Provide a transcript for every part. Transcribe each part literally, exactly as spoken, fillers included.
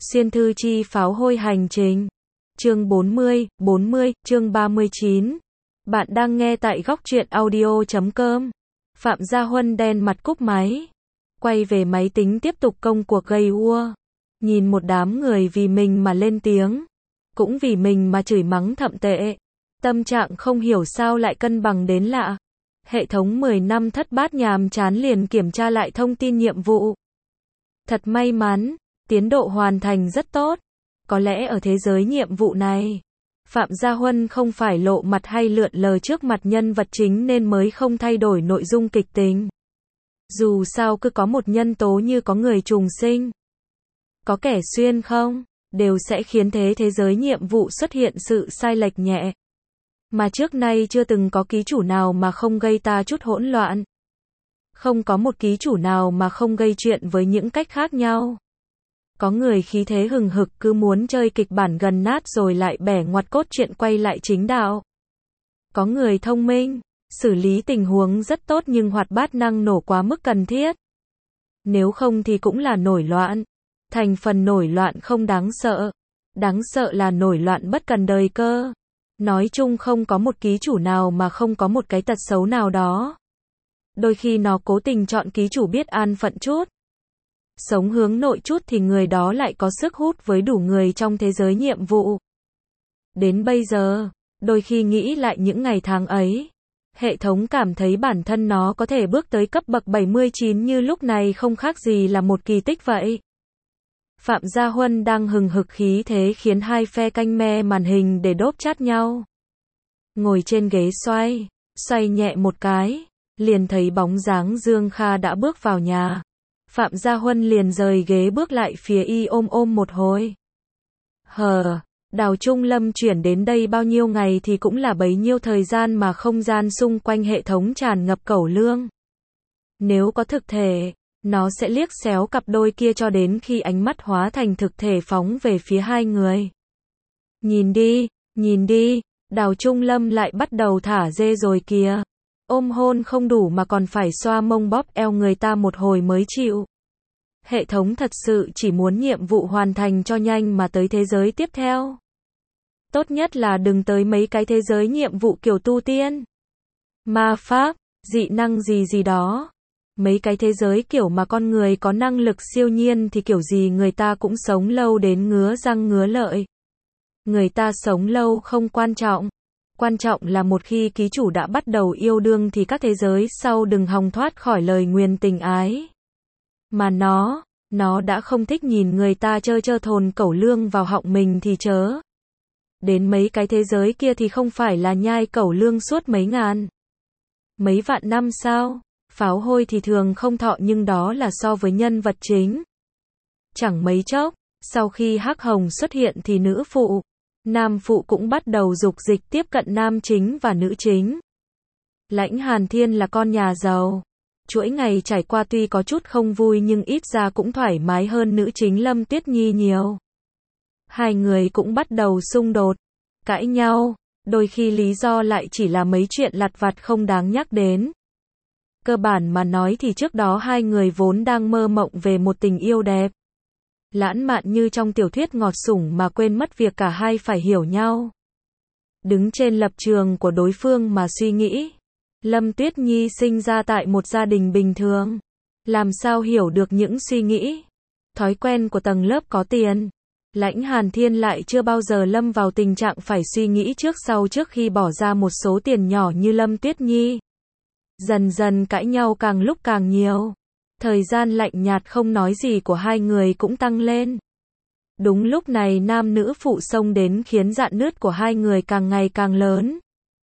Xuyên thư chi pháo hôi hành trình. Chương bốn mươi, bốn mươi, chương ba mươi chín. Bạn đang nghe tại góc truyện audio chấm com. Phạm Gia Huân đen mặt cúp máy. Quay về máy tính tiếp tục công cuộc gây ua. Nhìn một đám người vì mình mà lên tiếng. Cũng vì mình mà chửi mắng thậm tệ. Tâm trạng không hiểu sao lại cân bằng đến lạ. Hệ thống mười năm thất bát nhàm chán liền kiểm tra lại thông tin nhiệm vụ. Thật may mắn, tiến độ hoàn thành rất tốt. Có lẽ ở thế giới nhiệm vụ này, Phạm Gia Huân không phải lộ mặt hay lượn lờ trước mặt nhân vật chính nên mới không thay đổi nội dung kịch tính. Dù sao cứ có một nhân tố như có người trùng sinh, có kẻ xuyên không, đều sẽ khiến thế thế giới nhiệm vụ xuất hiện sự sai lệch nhẹ. Mà trước nay chưa từng có ký chủ nào mà không gây ta chút hỗn loạn. Không có một ký chủ nào mà không gây chuyện với những cách khác nhau. Có người khí thế hừng hực cứ muốn chơi kịch bản gần nát rồi lại bẻ ngoặt cốt truyện quay lại chính đạo. Có người thông minh, xử lý tình huống rất tốt nhưng hoạt bát năng nổ quá mức cần thiết. Nếu không thì cũng là nổi loạn. Thành phần nổi loạn không đáng sợ. Đáng sợ là nổi loạn bất cần đời cơ. Nói chung không có một ký chủ nào mà không có một cái tật xấu nào đó. Đôi khi nó cố tình chọn ký chủ biết an phận chút. Sống hướng nội chút thì người đó lại có sức hút với đủ người trong thế giới nhiệm vụ. Đến bây giờ, đôi khi nghĩ lại những ngày tháng ấy, hệ thống cảm thấy bản thân nó có thể bước tới cấp bậc bảy mươi chín như lúc này không khác gì là một kỳ tích vậy. Phạm Gia Huân đang hừng hực khí thế khiến hai phe canh me màn hình để đốp chát nhau. Ngồi trên ghế xoay, xoay nhẹ một cái, liền thấy bóng dáng Dương Kha đã bước vào nhà. Phạm Gia Huân liền rời ghế bước lại phía y ôm ôm một hồi. Hờ, Đào Trung Lâm chuyển đến đây bao nhiêu ngày thì cũng là bấy nhiêu thời gian mà không gian xung quanh hệ thống tràn ngập cẩu lương. Nếu có thực thể, nó sẽ liếc xéo cặp đôi kia cho đến khi ánh mắt hóa thành thực thể phóng về phía hai người. Nhìn đi, nhìn đi, Đào Trung Lâm lại bắt đầu thả dê rồi kìa. Ôm hôn không đủ mà còn phải xoa mông bóp eo người ta một hồi mới chịu. Hệ thống thật sự chỉ muốn nhiệm vụ hoàn thành cho nhanh mà tới thế giới tiếp theo. Tốt nhất là đừng tới mấy cái thế giới nhiệm vụ kiểu tu tiên, ma pháp, dị năng gì gì đó. Mấy cái thế giới kiểu mà con người có năng lực siêu nhiên thì kiểu gì người ta cũng sống lâu đến ngứa răng ngứa lợi. Người ta sống lâu không quan trọng. Quan trọng là một khi ký chủ đã bắt đầu yêu đương thì các thế giới sau đừng hòng thoát khỏi lời nguyền tình ái. Mà nó, nó đã không thích nhìn người ta chơ chơ thồn cẩu lương vào họng mình thì chớ. Đến mấy cái thế giới kia thì không phải là nhai cẩu lương suốt mấy ngàn, mấy vạn năm sao? Pháo hôi thì thường không thọ nhưng đó là so với nhân vật chính. Chẳng mấy chốc, sau khi Hắc Hồng xuất hiện thì nữ phụ, nam phụ cũng bắt đầu dục dịch tiếp cận nam chính và nữ chính. Lãnh Hàn Thiên là con nhà giàu. Chuỗi ngày trải qua tuy có chút không vui nhưng ít ra cũng thoải mái hơn nữ chính Lâm Tuyết Nhi nhiều. Hai người cũng bắt đầu xung đột, cãi nhau, đôi khi lý do lại chỉ là mấy chuyện lặt vặt không đáng nhắc đến. Cơ bản mà nói thì trước đó hai người vốn đang mơ mộng về một tình yêu đẹp, lãng mạn như trong tiểu thuyết ngọt sủng mà quên mất việc cả hai phải hiểu nhau. Đứng trên lập trường của đối phương mà suy nghĩ, Lâm Tuyết Nhi sinh ra tại một gia đình bình thường, làm sao hiểu được những suy nghĩ, thói quen của tầng lớp có tiền. Lãnh Hàn Thiên lại chưa bao giờ lâm vào tình trạng phải suy nghĩ trước sau trước khi bỏ ra một số tiền nhỏ như Lâm Tuyết Nhi. Dần dần cãi nhau càng lúc càng nhiều. Thời gian lạnh nhạt không nói gì của hai người cũng tăng lên. Đúng lúc này nam nữ phụ xông đến khiến rạn nứt của hai người càng ngày càng lớn.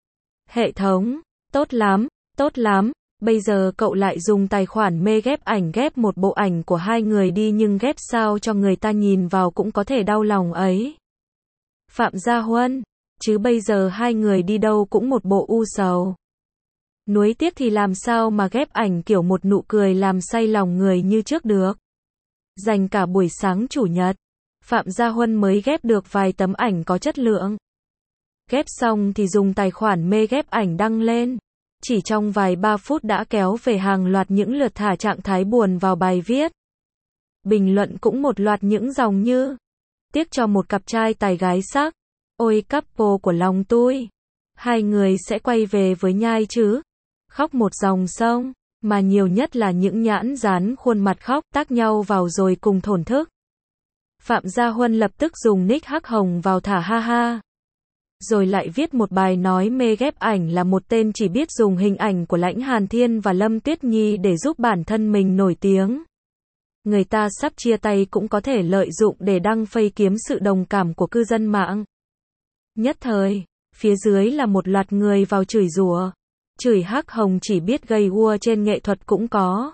Hệ thống, tốt lắm, tốt lắm, bây giờ cậu lại dùng tài khoản mê ghép ảnh ghép một bộ ảnh của hai người đi nhưng ghép sao cho người ta nhìn vào cũng có thể đau lòng ấy. Phạm Gia Huân, chứ bây giờ hai người đi đâu cũng một bộ u sầu. Nuối tiếc thì làm sao mà ghép ảnh kiểu một nụ cười làm say lòng người như trước được. Dành cả buổi sáng chủ nhật, Phạm Gia Huân mới ghép được vài tấm ảnh có chất lượng. Ghép xong thì dùng tài khoản mê ghép ảnh đăng lên. Chỉ trong vài ba phút đã kéo về hàng loạt những lượt thả trạng thái buồn vào bài viết. Bình luận cũng một loạt những dòng như tiếc cho một cặp trai tài gái sắc. Ôi couple của lòng tôi. Hai người sẽ quay về với nhai chứ. Khóc một dòng sông, mà nhiều nhất là những nhãn dán khuôn mặt khóc tác nhau vào rồi cùng thổn thức. Phạm Gia Huân lập tức dùng nick Hắc Hồng vào thả ha ha. Rồi lại viết một bài nói mê ghép ảnh là một tên chỉ biết dùng hình ảnh của Lãnh Hàn Thiên và Lâm Tuyết Nhi để giúp bản thân mình nổi tiếng. Người ta sắp chia tay cũng có thể lợi dụng để đăng phây kiếm sự đồng cảm của cư dân mạng. Nhất thời, phía dưới là một loạt người vào chửi rủa. Chửi Hắc Hồng chỉ biết gây gua trên nghệ thuật cũng có.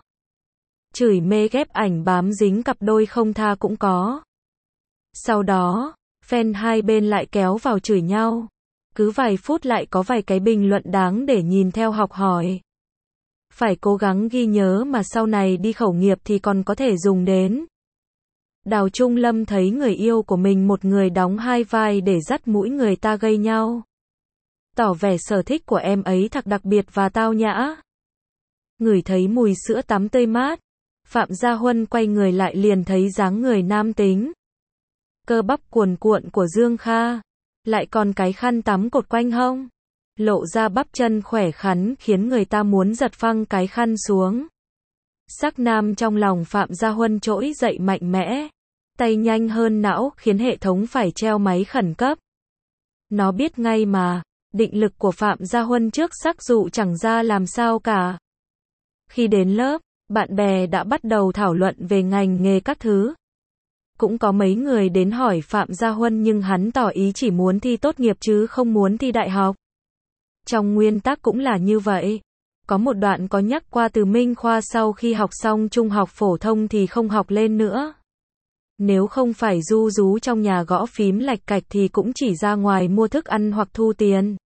Chửi mê ghép ảnh bám dính cặp đôi không tha cũng có. Sau đó, fan hai bên lại kéo vào chửi nhau. Cứ vài phút lại có vài cái bình luận đáng để nhìn theo học hỏi. Phải cố gắng ghi nhớ mà sau này đi khẩu nghiệp thì còn có thể dùng đến. Đào Trung Lâm thấy người yêu của mình một người đóng hai vai để dắt mũi người ta gây nhau. Tỏ vẻ sở thích của em ấy thật đặc biệt và tao nhã. Ngửi thấy mùi sữa tắm tươi mát. Phạm Gia Huân quay người lại liền thấy dáng người nam tính. Cơ bắp cuồn cuộn của Dương Kha. Lại còn cái khăn tắm cột quanh hông. Lộ ra bắp chân khỏe khoắn khiến người ta muốn giật phăng cái khăn xuống. Sắc nam trong lòng Phạm Gia Huân trỗi dậy mạnh mẽ. Tay nhanh hơn não khiến hệ thống phải treo máy khẩn cấp. Nó biết ngay mà, định lực của Phạm Gia Huân trước sắc dụ chẳng ra làm sao cả. Khi đến lớp, bạn bè đã bắt đầu thảo luận về ngành nghề các thứ. Cũng có mấy người đến hỏi Phạm Gia Huân nhưng hắn tỏ ý chỉ muốn thi tốt nghiệp chứ không muốn thi đại học. Trong nguyên tắc cũng là như vậy. Có một đoạn có nhắc qua từ Minh Khoa sau khi học xong trung học phổ thông thì không học lên nữa. Nếu không phải ru rú trong nhà gõ phím lạch cạch thì cũng chỉ ra ngoài mua thức ăn hoặc thu tiền.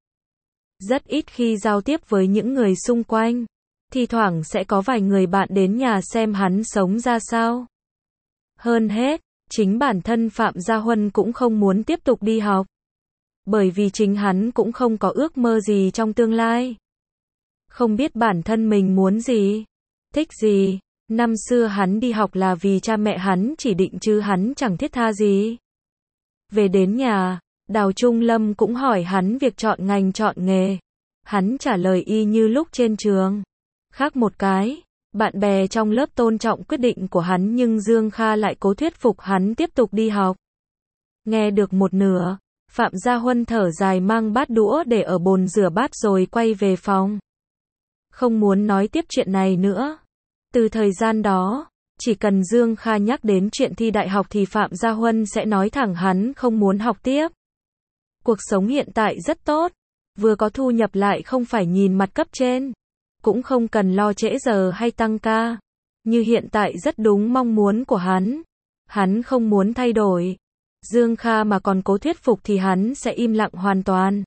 Rất ít khi giao tiếp với những người xung quanh. Thi thoảng sẽ có vài người bạn đến nhà xem hắn sống ra sao. Hơn hết, chính bản thân Phạm Gia Huân cũng không muốn tiếp tục đi học. Bởi vì chính hắn cũng không có ước mơ gì trong tương lai. Không biết bản thân mình muốn gì, thích gì. Năm xưa hắn đi học là vì cha mẹ hắn chỉ định chứ hắn chẳng thiết tha gì. Về đến nhà, Đào Trung Lâm cũng hỏi hắn việc chọn ngành chọn nghề. Hắn trả lời y như lúc trên trường. Khác một cái, bạn bè trong lớp tôn trọng quyết định của hắn nhưng Dương Kha lại cố thuyết phục hắn tiếp tục đi học. Nghe được một nửa, Phạm Gia Huân thở dài mang bát đũa để ở bồn rửa bát rồi quay về phòng. Không muốn nói tiếp chuyện này nữa. Từ thời gian đó, chỉ cần Dương Kha nhắc đến chuyện thi đại học thì Phạm Gia Huân sẽ nói thẳng hắn không muốn học tiếp. Cuộc sống hiện tại rất tốt, vừa có thu nhập lại không phải nhìn mặt cấp trên, cũng không cần lo trễ giờ hay tăng ca. Như hiện tại rất đúng mong muốn của hắn. Hắn không muốn thay đổi. Dương Kha mà còn cố thuyết phục thì hắn sẽ im lặng hoàn toàn.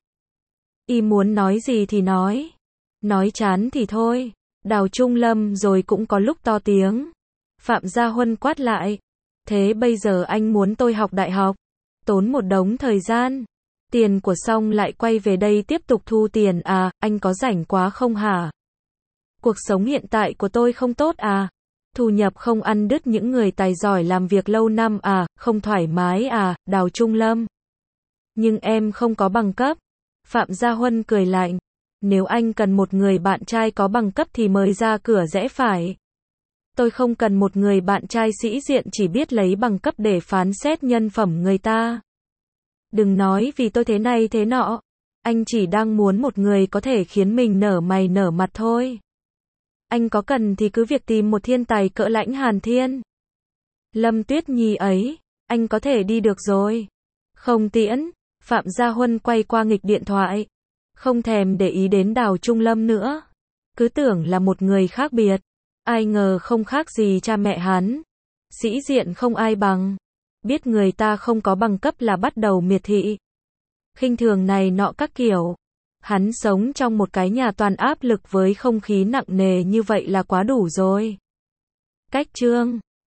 Y muốn nói gì thì nói. Nói chán thì thôi. Đào Trung Lâm rồi cũng có lúc to tiếng. Phạm Gia Huân quát lại. Thế bây giờ anh muốn tôi học đại học. Tốn một đống thời gian. Tiền của xong lại quay về đây tiếp tục thu tiền à, anh có rảnh quá không hả? Cuộc sống hiện tại của tôi không tốt à? Thu nhập không ăn đứt những người tài giỏi làm việc lâu năm à, không thoải mái à, Đào Trung Lâm. Nhưng em không có bằng cấp. Phạm Gia Huân cười lạnh. Nếu anh cần một người bạn trai có bằng cấp thì mời ra cửa rẽ phải. Tôi không cần một người bạn trai sĩ diện chỉ biết lấy bằng cấp để phán xét nhân phẩm người ta. Đừng nói vì tôi thế này thế nọ. Anh chỉ đang muốn một người có thể khiến mình nở mày nở mặt thôi. Anh có cần thì cứ việc tìm một thiên tài cỡ Lãnh Hàn Thiên. Lâm Tuyết Nhi ấy, anh có thể đi được rồi. Không tiễn, Phạm Gia Huân quay qua nghịch điện thoại. Không thèm để ý đến Đào Trung Lâm nữa. Cứ tưởng là một người khác biệt. Ai ngờ không khác gì cha mẹ hắn. Sĩ diện không ai bằng. Biết người ta không có bằng cấp là bắt đầu miệt thị. Khinh thường này nọ các kiểu. Hắn sống trong một cái nhà toàn áp lực với không khí nặng nề như vậy là quá đủ rồi. Cách chương